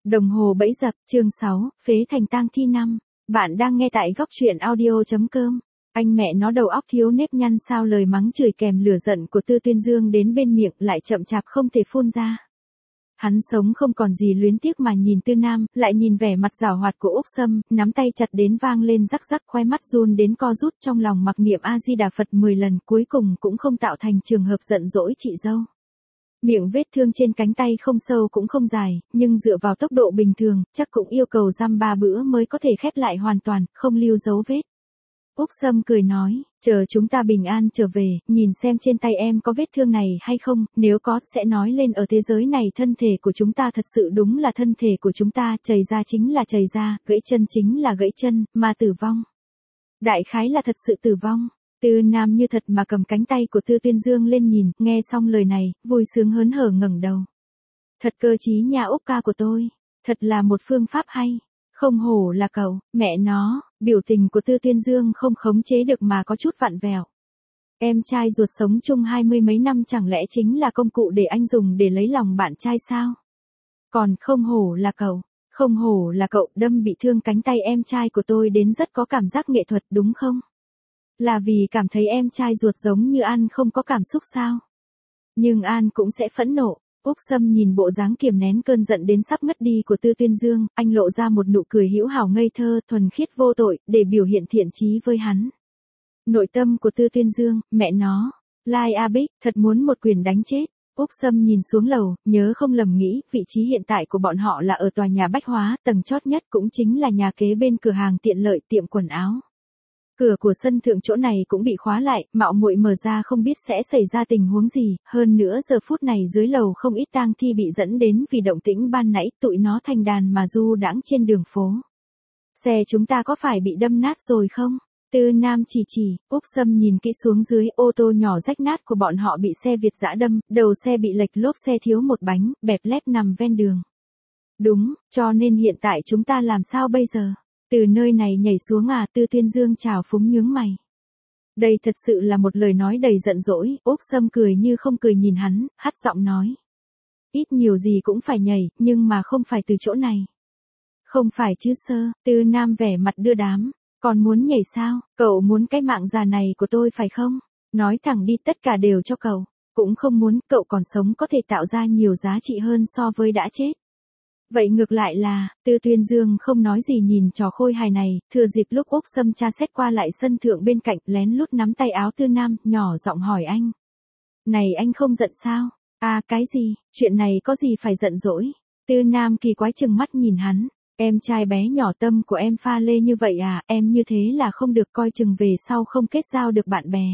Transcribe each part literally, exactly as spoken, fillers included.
Đồng hồ bẫy dập, chương sáu, phế thành tang thi năm. Bạn đang nghe tại góc truyện audio chấm com. Anh mẹ nó đầu óc thiếu nếp nhăn sao, lời mắng chửi kèm lửa giận của Tư Tuyên Dương đến bên miệng lại chậm chạp không thể phun ra. Hắn sống không còn gì luyến tiếc mà nhìn Tư Nam, lại nhìn vẻ mặt giảo hoạt của Úc Sâm, nắm tay chặt đến vang lên rắc rắc, khoe mắt run đến co rút, trong lòng mặc niệm A Di Đà Phật mười lần, cuối cùng cũng không tạo thành trường hợp giận dỗi chị dâu. Miệng vết thương trên cánh tay không sâu cũng không dài, nhưng dựa vào tốc độ bình thường, chắc cũng yêu cầu dăm ba bữa mới có thể khép lại hoàn toàn, không lưu dấu vết. Úc Sâm cười nói, chờ chúng ta bình an trở về, nhìn xem trên tay em có vết thương này hay không, nếu có, sẽ nói lên ở thế giới này thân thể của chúng ta thật sự đúng là thân thể của chúng ta, chảy ra chính là chảy ra, gãy chân chính là gãy chân, mà tử vong. Đại khái là thật sự tử vong. Tư Nam như thật mà cầm cánh tay của Tư Tuyên Dương lên nhìn, nghe xong lời này, vui sướng hớn hở ngẩng đầu. Thật cơ trí nha Úc ca của tôi, thật là một phương pháp hay, không hổ là cậu, mẹ nó, biểu tình của Tư Tuyên Dương không khống chế được mà có chút vặn vẹo. Em trai ruột sống chung hai mươi mấy năm chẳng lẽ chính là công cụ để anh dùng để lấy lòng bạn trai sao? Còn không hổ là cậu, không hổ là cậu, đâm bị thương cánh tay em trai của tôi đến rất có cảm giác nghệ thuật đúng không? Là vì cảm thấy em trai ruột giống như An không có cảm xúc sao? Nhưng An cũng sẽ phẫn nộ. Úc Sâm nhìn bộ dáng kiềm nén cơn giận đến sắp ngất đi của Tư Tuyên Dương, anh lộ ra một nụ cười hữu hảo ngây thơ, thuần khiết vô tội, để biểu hiện thiện chí với hắn. Nội tâm của Tư Tuyên Dương, mẹ nó, Lai A Bích, thật muốn một quyền đánh chết. Úc Sâm nhìn xuống lầu, nhớ không lầm nghĩ, vị trí hiện tại của bọn họ là ở tòa nhà bách hóa, tầng chót nhất cũng chính là nhà kế bên cửa hàng tiện lợi, tiệm quần áo. Cửa của sân thượng chỗ này cũng bị khóa lại, mạo muội mở ra không biết sẽ xảy ra tình huống gì, hơn nữa giờ phút này dưới lầu không ít tang thi bị dẫn đến vì động tĩnh ban nãy, tụi nó thành đàn mà du đãng trên đường phố. Xe chúng ta có phải bị đâm nát rồi không? Tư Nam chỉ chỉ, Úc Sâm nhìn kỹ xuống dưới, ô tô nhỏ rách nát của bọn họ bị xe Việt dã đâm, đầu xe bị lệch, lốp xe thiếu một bánh, bẹp lép nằm ven đường. Đúng, cho nên hiện tại chúng ta làm sao bây giờ? Từ nơi này nhảy xuống à? Tư Tuyên Dương trào phúng nhướng mày. Đây thật sự là một lời nói đầy giận dỗi, Úc Sâm cười như không cười nhìn hắn, hắt giọng nói. Ít nhiều gì cũng phải nhảy, nhưng mà không phải từ chỗ này. Không phải chứ sơ, Tư Nam vẻ mặt đưa đám, còn muốn nhảy sao, cậu muốn cái mạng già này của tôi phải không? Nói thẳng đi, tất cả đều cho cậu, cũng không muốn, cậu còn sống có thể tạo ra nhiều giá trị hơn so với đã chết. Vậy ngược lại là, Tư Tuyên Dương không nói gì nhìn trò khôi hài này, thừa dịp lúc Úc Sâm tra xét qua lại sân thượng bên cạnh, lén lút nắm tay áo Tư Nam, nhỏ giọng hỏi anh. Này anh không giận sao? À cái gì, chuyện này có gì phải giận dỗi? Tư Nam kỳ quái chừng mắt nhìn hắn, em trai bé nhỏ tâm của em pha lê như vậy à, em như thế là không được, coi chừng về sau không kết giao được bạn bè.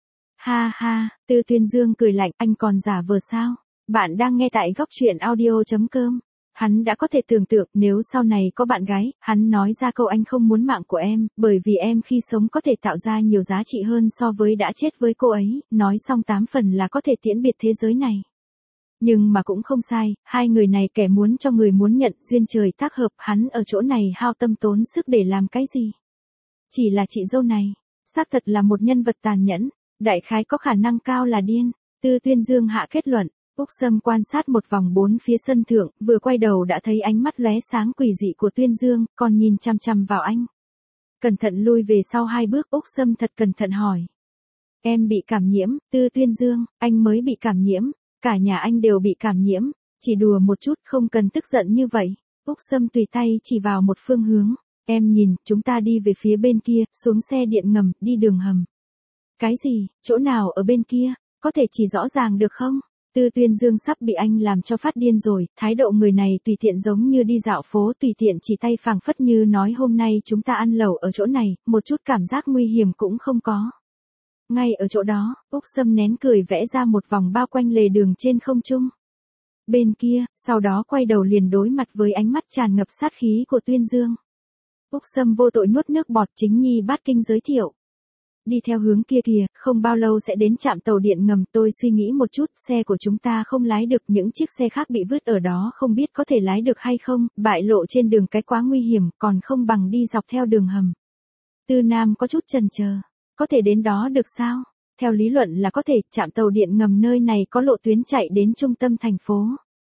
Ha ha, Tư Tuyên Dương cười lạnh, anh còn giả vờ sao? Bạn đang nghe tại góc truyện audio chấm com. Hắn đã có thể tưởng tượng nếu sau này có bạn gái, hắn nói ra câu anh không muốn mạng của em, bởi vì em khi sống có thể tạo ra nhiều giá trị hơn so với đã chết với cô ấy, nói xong tám phần là có thể tiễn biệt thế giới này. Nhưng mà cũng không sai, hai người này kẻ muốn cho người muốn nhận, duyên trời tác hợp, hắn ở chỗ này hao tâm tốn sức để làm cái gì? Chỉ là chị dâu này, xác thật là một nhân vật tàn nhẫn, đại khái có khả năng cao là điên. Tư Tuyên Dương hạ kết luận. Úc Sâm quan sát một vòng bốn phía sân thượng, vừa quay đầu đã thấy ánh mắt lóe sáng quỷ dị của Tuyên Dương, còn nhìn chằm chằm vào anh. Cẩn thận lui về sau hai bước, Úc Sâm thật cẩn thận hỏi. Em bị cảm nhiễm, Tư Tuyên Dương, anh mới bị cảm nhiễm, cả nhà anh đều bị cảm nhiễm, chỉ đùa một chút không cần tức giận như vậy. Úc Sâm tùy tay chỉ vào một phương hướng, em nhìn, chúng ta đi về phía bên kia, xuống xe điện ngầm, đi đường hầm. Cái gì, chỗ nào ở bên kia, có thể chỉ rõ ràng được không? Tư Tuyên Dương sắp bị anh làm cho phát điên rồi, thái độ người này tùy tiện giống như đi dạo phố, tùy tiện chỉ tay phảng phất như nói hôm nay chúng ta ăn lẩu ở chỗ này, một chút cảm giác nguy hiểm cũng không có. Ngay ở chỗ đó, Úc Sâm nén cười vẽ ra một vòng bao quanh lề đường trên không trung. Bên kia, sau đó quay đầu liền đối mặt với ánh mắt tràn ngập sát khí của Tuyên Dương. Úc Sâm vô tội nuốt nước bọt, chính nhi bát kinh giới thiệu. Đi theo hướng kia kìa, không bao lâu sẽ đến trạm tàu điện ngầm, tôi suy nghĩ một chút, xe của chúng ta không lái được, những chiếc xe khác bị vứt ở đó không biết có thể lái được hay không, bại lộ trên đường cái quá nguy hiểm, còn không bằng đi dọc theo đường hầm. Tư Nam có chút chần chờ, có thể đến đó được sao? Theo lý luận là có thể, trạm tàu điện ngầm nơi này có lộ tuyến chạy đến trung tâm thành phố.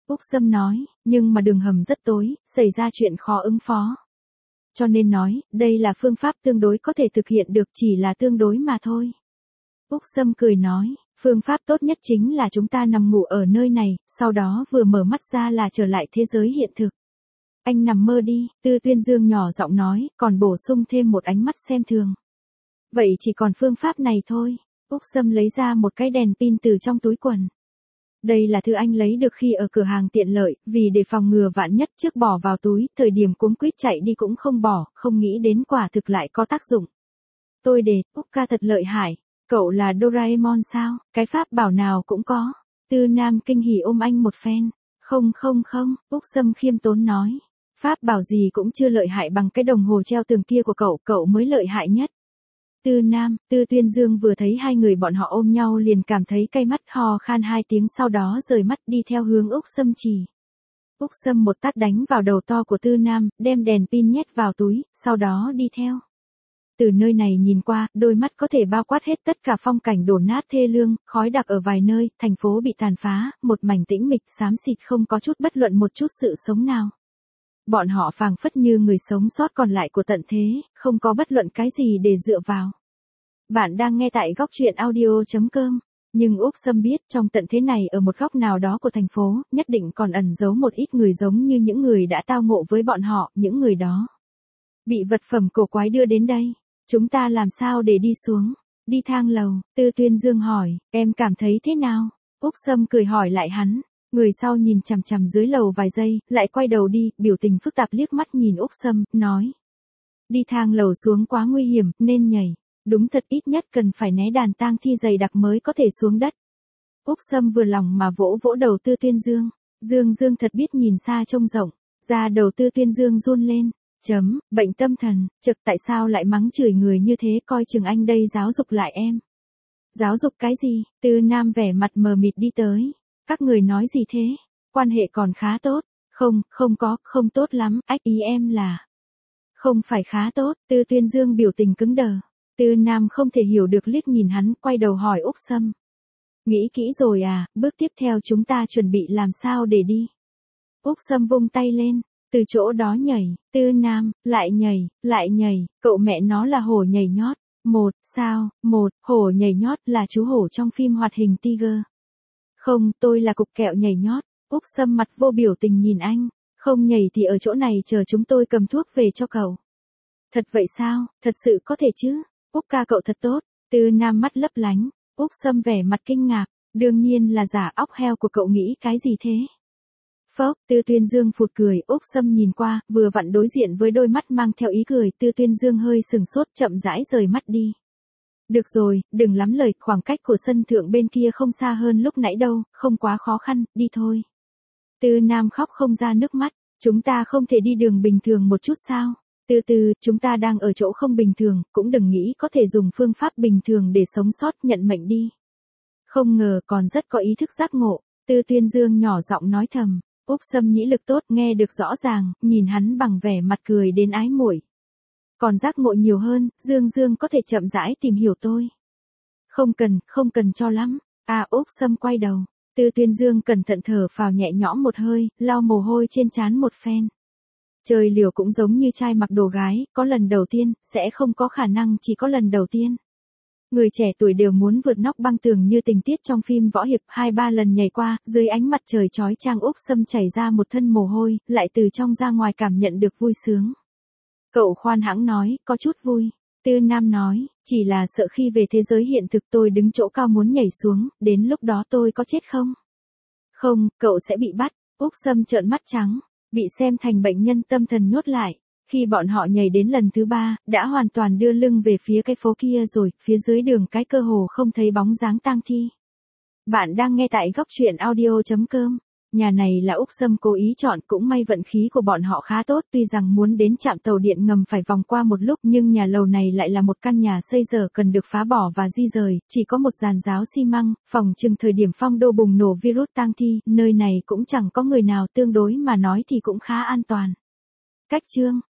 Úc Sâm nói, nhưng mà đường hầm rất tối, xảy ra chuyện khó ứng phó. Cho nên nói, đây là phương pháp tương đối có thể thực hiện được, chỉ là tương đối mà thôi. Úc Sâm cười nói, phương pháp tốt nhất chính là chúng ta nằm ngủ ở nơi này, sau đó vừa mở mắt ra là trở lại thế giới hiện thực. Anh nằm mơ đi, Tư Tuyên Dương nhỏ giọng nói, còn bổ sung thêm một ánh mắt xem thường. Vậy chỉ còn phương pháp này thôi. Úc Sâm lấy ra một cái đèn pin từ trong túi quần. Đây là thứ anh lấy được khi ở cửa hàng tiện lợi, vì để phòng ngừa vạn nhất trước bỏ vào túi, thời điểm cuống quýt chạy đi cũng không bỏ, không nghĩ đến quả thực lại có tác dụng. Tôi để, Úc ca thật lợi hại, cậu là Doraemon sao, cái pháp bảo nào cũng có. Tư Nam kinh hỉ ôm anh một phen. Không không không, Úc Sâm khiêm tốn nói. Pháp bảo gì cũng chưa lợi hại bằng cái đồng hồ treo tường kia của cậu, cậu mới lợi hại nhất. Tư Nam, Tư Tuyên Dương vừa thấy hai người bọn họ ôm nhau liền cảm thấy cay mắt, ho khan hai tiếng, sau đó rời mắt đi theo hướng Úc Sâm chỉ. Úc Sâm một tát đánh vào đầu to của Tư Nam, đem đèn pin nhét vào túi, sau đó đi theo. Từ nơi này nhìn qua, đôi mắt có thể bao quát hết tất cả phong cảnh đổ nát thê lương, khói đặc ở vài nơi, thành phố bị tàn phá, một mảnh tĩnh mịch xám xịt, không có chút bất luận một chút sự sống nào. Bọn họ phảng phất như người sống sót còn lại của tận thế, không có bất luận cái gì để dựa vào. Bạn đang nghe tại góc truyện audio chấm com. Nhưng Úc Sâm biết trong tận thế này ở một góc nào đó của thành phố, nhất định còn ẩn giấu một ít người giống như những người đã tao ngộ với bọn họ, những người đó bị vật phẩm cổ quái đưa đến đây. Chúng ta làm sao để đi xuống? Đi thang lầu, Tư Tuyên Dương hỏi, em cảm thấy thế nào? Úc Sâm cười hỏi lại hắn. Người sau nhìn chằm chằm dưới lầu vài giây, lại quay đầu đi, biểu tình phức tạp liếc mắt nhìn Úc Sâm, nói. Đi thang lầu xuống quá nguy hiểm, nên nhảy. Đúng thật, ít nhất cần phải né đàn tang thi dày đặc mới có thể xuống đất. Úc Sâm vừa lòng mà vỗ vỗ đầu Tư Tuyên Dương. Dương Dương thật biết nhìn xa trông rộng. Da đầu Tư Tuyên Dương run lên. Chấm, bệnh tâm thần, trực tại sao lại mắng chửi người như thế, coi chừng anh đây giáo dục lại em. Giáo dục cái gì? Tư Nam vẻ mặt mờ mịt đi tới. Các người nói gì thế? Quan hệ còn khá tốt. Không, không có, không tốt lắm, ách ý em là. Không phải khá tốt, Tư Tuyên Dương biểu tình cứng đờ. Tư Nam không thể hiểu được liếc nhìn hắn, quay đầu hỏi Úc Sâm. Nghĩ kỹ rồi à, bước tiếp theo chúng ta chuẩn bị làm sao để đi? Úc Sâm vung tay lên, từ chỗ đó nhảy, Tư Nam, lại nhảy, lại nhảy, cậu mẹ nó là hổ nhảy nhót. Một, sao, một, hổ nhảy nhót là chú hổ trong phim hoạt hình Tiger. Không, tôi là cục kẹo nhảy nhót. Úc Sâm mặt vô biểu tình nhìn anh. Không nhảy thì ở chỗ này chờ chúng tôi cầm thuốc về cho cậu. Thật vậy sao, thật sự có thể chứ? Úc ca cậu thật tốt. Tư Nam mắt lấp lánh. Úc Sâm vẻ mặt kinh ngạc. Đương nhiên là giả, óc heo của cậu nghĩ cái gì thế? Phốc, Tư Tuyên Dương phụt cười. Úc Sâm nhìn qua, vừa vặn đối diện với đôi mắt mang theo ý cười. Tư Tuyên Dương hơi sừng sốt, chậm rãi rời mắt đi. Được rồi, đừng lắm lời, khoảng cách của sân thượng bên kia không xa hơn lúc nãy đâu, không quá khó khăn, đi thôi. Tư Nam khóc không ra nước mắt. Chúng ta không thể đi đường bình thường một chút sao? Từ từ, chúng ta đang ở chỗ không bình thường, cũng đừng nghĩ có thể dùng phương pháp bình thường để sống sót, nhận mệnh đi. Không ngờ còn rất có ý thức giác ngộ. Tư Tuyên Dương nhỏ giọng nói thầm. Úc Sâm nhĩ lực tốt, nghe được rõ ràng, nhìn hắn bằng vẻ mặt cười đến ái muội. Còn giác ngộ nhiều hơn, Dương Dương có thể chậm rãi tìm hiểu tôi. Không cần, không cần cho lắm. À, Úc Sâm quay đầu. Tư Tuyên Dương cẩn thận thở phào nhẹ nhõm một hơi, lau mồ hôi trên trán một phen. Chơi liều cũng giống như trai mặc đồ gái, có lần đầu tiên, sẽ không có khả năng chỉ có lần đầu tiên. Người trẻ tuổi đều muốn vượt nóc băng tường như tình tiết trong phim võ hiệp, hai ba lần nhảy qua, dưới ánh mặt trời chói chang Úc Sâm chảy ra một thân mồ hôi, lại từ trong ra ngoài cảm nhận được vui sướng. Cậu khoan hãng nói, có chút vui. Tư Nam nói, chỉ là sợ khi về thế giới hiện thực tôi đứng chỗ cao muốn nhảy xuống, đến lúc đó tôi có chết không? Không, cậu sẽ bị bắt. Úc Sâm trợn mắt trắng, bị xem thành bệnh nhân tâm thần nhốt lại. Khi bọn họ nhảy đến lần thứ ba, đã hoàn toàn đưa lưng về phía cái phố kia rồi, phía dưới đường cái cơ hồ không thấy bóng dáng tang thi. Bạn đang nghe tại góc truyện audio chấm com. Nhà này là Úc Sâm cố ý chọn, cũng may vận khí của bọn họ khá tốt, tuy rằng muốn đến trạm tàu điện ngầm phải vòng qua một lúc, nhưng nhà lầu này lại là một căn nhà xây dở cần được phá bỏ và di rời, chỉ có một giàn giáo xi măng, phòng chừng thời điểm phong đô bùng nổ virus tang thi, nơi này cũng chẳng có người nào, tương đối mà nói thì cũng khá an toàn. Cách chương